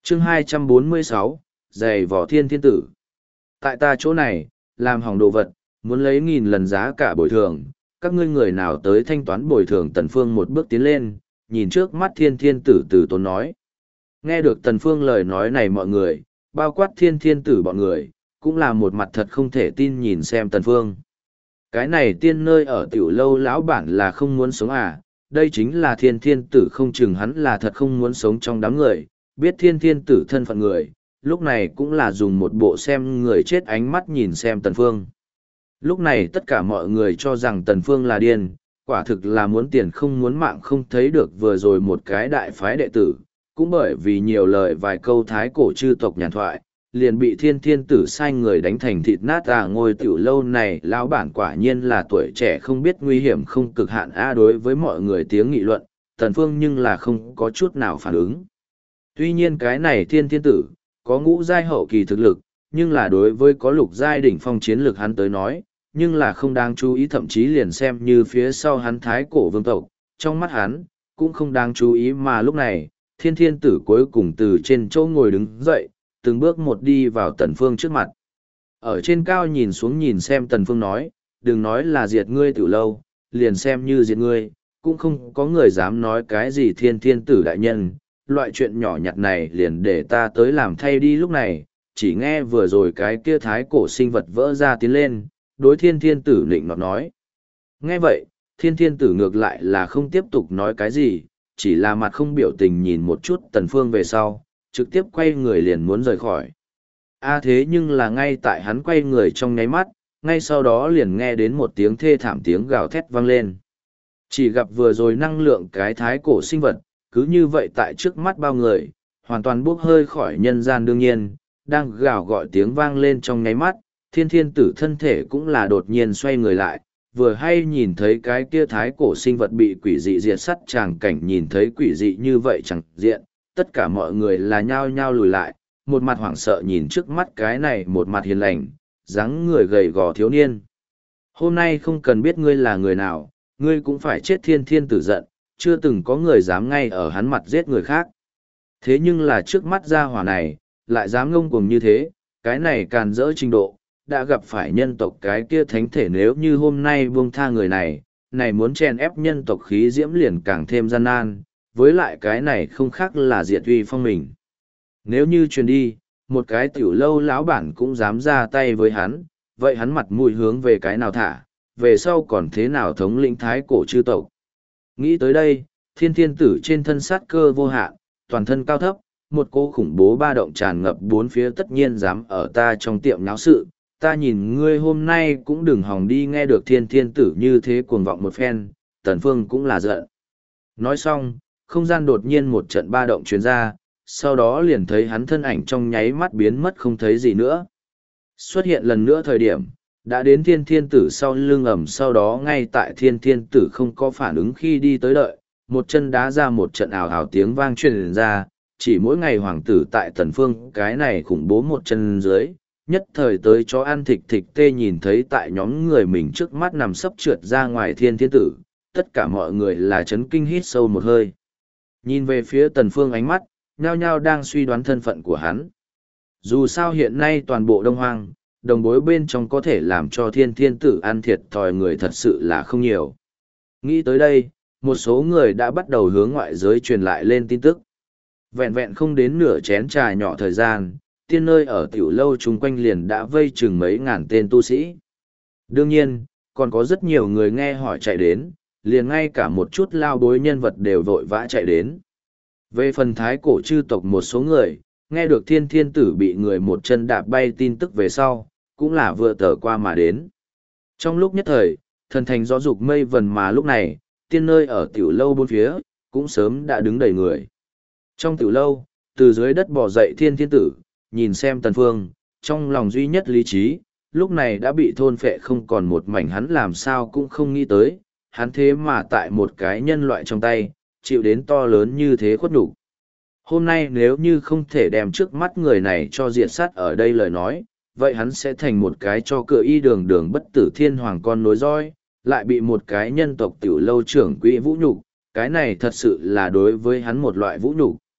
chương 246, giày vỏ thiên thiên tử. Tại ta chỗ này, làm hỏng đồ vật, muốn lấy 1000 lần giá cả bồi thường, các ngươi người nào tới thanh toán bồi thường. Tần Phương một bước tiến lên, nhìn trước mắt thiên thiên tử từ tốn nói. Nghe được Tần Phương lời nói này mọi người, bao quát thiên thiên tử bọn người, cũng là một mặt thật không thể tin nhìn xem Tần Phương. Cái này tiên nơi ở tiểu lâu lão bản là không muốn sống à, đây chính là thiên thiên tử, không chừng hắn là thật không muốn sống trong đám người, biết thiên thiên tử thân phận người, lúc này cũng là dùng một bộ xem người chết ánh mắt nhìn xem Tần Phương. Lúc này tất cả mọi người cho rằng Tần Phương là điên, quả thực là muốn tiền không muốn mạng, không thấy được vừa rồi một cái đại phái đệ tử, cũng bởi vì nhiều lời vài câu thái cổ chư tộc nhàn thoại, liền bị thiên thiên tử sai người đánh thành thịt nát. Ngôi tiểu lâu này lão bản quả nhiên là tuổi trẻ không biết nguy hiểm không cực hạn a. Đối với mọi người tiếng nghị luận, Tần Phương nhưng là không có chút nào phản ứng. Tuy nhiên cái này thiên thiên tử, có ngũ giai hậu kỳ thực lực, nhưng là đối với có lục giai đỉnh phong chiến lực hắn tới nói, nhưng là không đáng chú ý, thậm chí liền xem như phía sau hắn thái cổ vương tộc, trong mắt hắn, cũng không đáng chú ý. Mà lúc này, thiên thiên tử cuối cùng từ trên chỗ ngồi đứng dậy, từng bước một đi vào Tần Phương trước mặt. Ở trên cao nhìn xuống nhìn xem Tần Phương nói, đừng nói là diệt ngươi tiểu lâu, liền xem như diệt ngươi, cũng không có người dám nói cái gì thiên thiên tử đại nhân, loại chuyện nhỏ nhặt này liền để ta tới làm thay đi. Lúc này, chỉ nghe vừa rồi cái kia thái cổ sinh vật vỡ ra tiến lên, đối thiên thiên tử lịnh nọt nói. Nghe vậy, thiên thiên tử ngược lại là không tiếp tục nói cái gì, chỉ là mặt không biểu tình nhìn một chút Tần Phương về sau, trực tiếp quay người liền muốn rời khỏi. Thế nhưng là ngay tại hắn quay người trong nháy mắt, ngay sau đó liền nghe đến một tiếng thê thảm tiếng gào thét vang lên. Chỉ gặp vừa rồi năng lượng cái thái cổ sinh vật, cứ như vậy tại trước mắt bao người, hoàn toàn bốc hơi khỏi nhân gian. Đương nhiên, đang gào gọi tiếng vang lên trong nháy mắt, thiên thiên tử thân thể cũng là đột nhiên xoay người lại, vừa hay nhìn thấy cái kia thái cổ sinh vật bị quỷ dị diệt sắt tràng cảnh. Nhìn thấy quỷ dị như vậy chẳng diện, tất cả mọi người là nhao nhao lùi lại, một mặt hoảng sợ nhìn trước mắt cái này một mặt hiền lành, dáng người gầy gò thiếu niên. Hôm nay không cần biết ngươi là người nào, ngươi cũng phải chết. Thiên thiên tử giận, chưa từng có người dám ngay ở hắn mặt giết người khác. Thế nhưng là trước mắt gia hỏa này, lại dám ngông cuồng như thế, cái này càn rỡ trình độ, đã gặp phải nhân tộc cái kia thánh thể. Nếu như hôm nay buông tha người này, muốn chèn ép nhân tộc khí diễm liền càng thêm gian nan, với lại cái này không khác là diệt uy phong mình. Nếu như truyền đi, một cái tiểu lâu lão bản cũng dám ra tay với hắn, vậy hắn mặt mũi hướng về cái nào thả, về sau còn thế nào thống lĩnh thái cổ chư tộc. Nghĩ tới đây, thiên thiên tử trên thân sát cơ vô hạn, toàn thân cao thấp, một cỗ khủng bố ba động tràn ngập bốn phía. Tất nhiên dám ở ta trong tiệm náo sự, ta nhìn ngươi hôm nay cũng đừng hòng đi. Nghe được thiên thiên tử như thế cuồng vọng một phen, Tần Phương cũng là giận. Nói xong, không gian đột nhiên một trận ba động truyền ra, sau đó liền thấy hắn thân ảnh trong nháy mắt biến mất không thấy gì nữa. Xuất hiện lần nữa thời điểm, đã đến thiên thiên tử sau lưng ẩm. Sau đó ngay tại thiên thiên tử không có phản ứng khi đi tới đợi, một chân đá ra, một trận ào ào tiếng vang truyền ra. Chỉ mỗi ngày hoàng tử tại Tần Phương cái này khủng bố một chân dưới, nhất thời tới chó ăn thịt thịt tê. Nhìn thấy tại nhóm người mình trước mắt nằm sấp trượt ra ngoài thiên thiên tử, tất cả mọi người là chấn kinh hít sâu một hơi. Nhìn về phía Tần Phương, ánh mắt nhao nhao đang suy đoán thân phận của hắn. Dù sao hiện nay toàn bộ Đông Hoang, đồng bối bên trong có thể làm cho thiên thiên tử ăn thiệt thòi người thật sự là không nhiều. Nghĩ tới đây, một số người đã bắt đầu hướng ngoại giới truyền lại lên tin tức. Vẹn vẹn không đến nửa chén trà nhỏ thời gian, tiên nơi ở tiểu lâu chung quanh liền đã vây chừng mấy ngàn tên tu sĩ. Đương nhiên, còn có rất nhiều người nghe hỏi chạy đến, liền ngay cả một chút lao bối nhân vật đều vội vã chạy đến. Về phần thái cổ chư tộc, một số người, nghe được thiên thiên tử bị người một chân đạp bay tin tức về sau, cũng là vừa tờ qua mà đến. Trong lúc nhất thời, thần thành gió dục mây vần. Mà lúc này, tiên nơi ở tiểu lâu bốn phía, cũng sớm đã đứng đầy người. Trong tiểu lâu, từ dưới đất bò dậy thiên thiên tử, nhìn xem Tần Phương, trong lòng duy nhất lý trí, lúc này đã bị thôn phệ không còn một mảnh. Hắn làm sao cũng không nghĩ tới, hắn thế mà tại một cái nhân loại trong tay, chịu đến to lớn như thế khuất nhục. Hôm nay nếu như không thể đem trước mắt người này cho diệt sát ở đây lời nói, vậy hắn sẽ thành một cái cho cửa y đường đường bất tử thiên hoàng con nối roi, lại bị một cái nhân tộc tiểu lâu trưởng quỹ vũ nhục, cái này thật sự là đối với hắn một loại vũ nhục.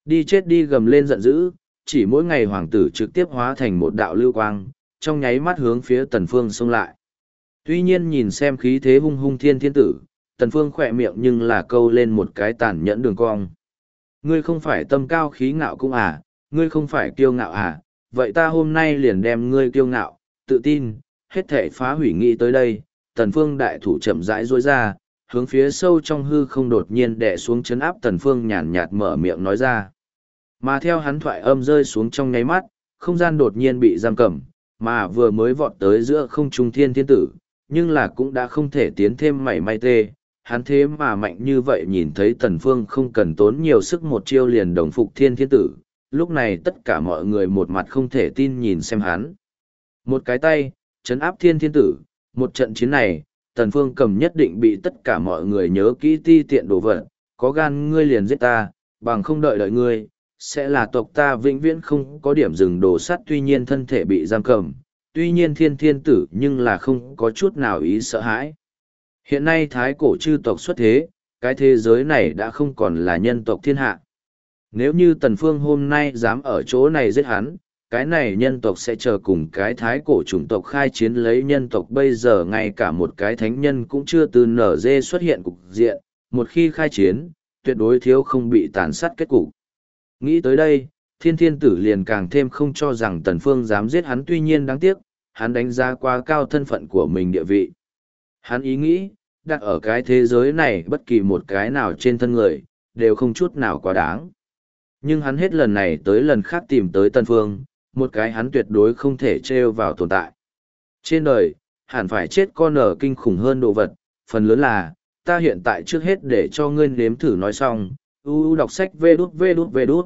Đi chết đi gầm lên giận dữ, chỉ mỗi ngày hoàng tử trực tiếp hóa thành một đạo lưu quang, trong nháy mắt hướng phía Tần Phương xông lại. Tuy nhiên nhìn xem khí thế hung hung thiên thiên tử, Tần Phương khỏe miệng nhưng là câu lên một cái tàn nhẫn đường cong. Ngươi không phải tâm cao khí ngạo cũng à, ngươi không phải kiêu ngạo à, vậy ta hôm nay liền đem ngươi kiêu ngạo, tự tin, hết thể phá hủy nghĩ tới đây. Tần Phương đại thủ chậm rãi duỗi ra, hướng phía sâu trong hư không đột nhiên đè xuống chấn áp. Tần Phương nhàn nhạt mở miệng nói ra. Mà theo hắn thoại âm rơi xuống trong nháy mắt, không gian đột nhiên bị giam cầm, mà vừa mới vọt tới giữa không trung thiên thiên tử, nhưng là cũng đã không thể tiến thêm mảy may tê. Hắn thế mà mạnh như vậy, nhìn thấy Tần Phương không cần tốn nhiều sức một chiêu liền đồng phục thiên thiên tử, lúc này tất cả mọi người một mặt không thể tin nhìn xem hắn. Một cái tay, chấn áp thiên thiên tử, một trận chiến này, Tần Phương cầm nhất định bị tất cả mọi người nhớ kỹ ti tiện đồ vật, có gan ngươi liền giết ta, bằng không đợi đợi ngươi, sẽ là tộc ta vĩnh viễn không có điểm dừng đồ sắt. Tuy nhiên thân thể bị giam cầm, tuy nhiên thiên thiên tử nhưng là không có chút nào ý sợ hãi. Hiện nay thái cổ chư tộc xuất thế, cái thế giới này đã không còn là nhân tộc thiên hạ. Nếu như Tần Phương hôm nay dám ở chỗ này giết hắn, cái này nhân tộc sẽ chờ cùng cái thái cổ chủng tộc khai chiến. Lấy nhân tộc bây giờ ngay cả một cái thánh nhân cũng chưa từ nở dê xuất hiện cục diện, một khi khai chiến, tuyệt đối thiếu không bị tàn sát kết cục. Nghĩ tới đây, thiên thiên tử liền càng thêm không cho rằng Tần Phương dám giết hắn. Tuy nhiên đáng tiếc, hắn đánh giá quá cao thân phận của mình địa vị. Hắn ý nghĩ, đặt ở cái thế giới này bất kỳ một cái nào trên thân người, đều không chút nào quá đáng. Nhưng hắn hết lần này tới lần khác tìm tới Tần Phương, một cái hắn tuyệt đối không thể trêu vào tồn tại. Trên đời, hẳn phải chết con ở kinh khủng hơn đồ vật, phần lớn là, ta hiện tại trước hết để cho ngươi nếm thử nói xong, đọc sách vê đút.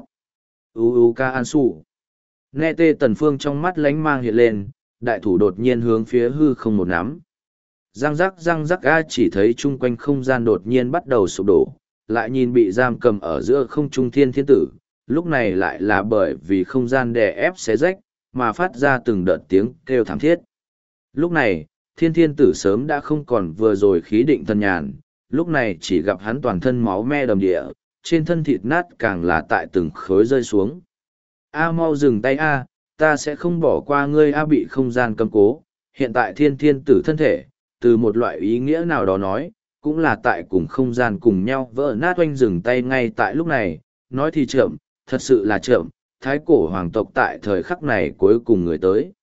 Ca An Sủ. Nghe tê Tần Phương trong mắt lánh mang hiện lên, đại thủ đột nhiên hướng phía hư không một nắm. Răng rắc a, chỉ thấy chung quanh không gian đột nhiên bắt đầu sụp đổ, lại nhìn bị giam cầm ở giữa không trung thiên thiên tử, lúc này lại là bởi vì không gian đè ép xé rách, mà phát ra từng đợt tiếng kêu thảm thiết. Lúc này, thiên thiên tử sớm đã không còn vừa rồi khí định thần nhàn, lúc này chỉ gặp hắn toàn thân máu me đầm địa, trên thân thịt nát càng là tại từng khối rơi xuống. A, mau dừng tay a, ta sẽ không bỏ qua ngươi a. Bị không gian cầm cố, hiện tại thiên thiên tử thân thể, từ một loại ý nghĩa nào đó nói, cũng là tại cùng không gian cùng nhau vỡ nát. Oanh, dừng tay ngay tại lúc này, nói thì chậm, thật sự là chậm, thái cổ hoàng tộc tại thời khắc này cuối cùng người tới.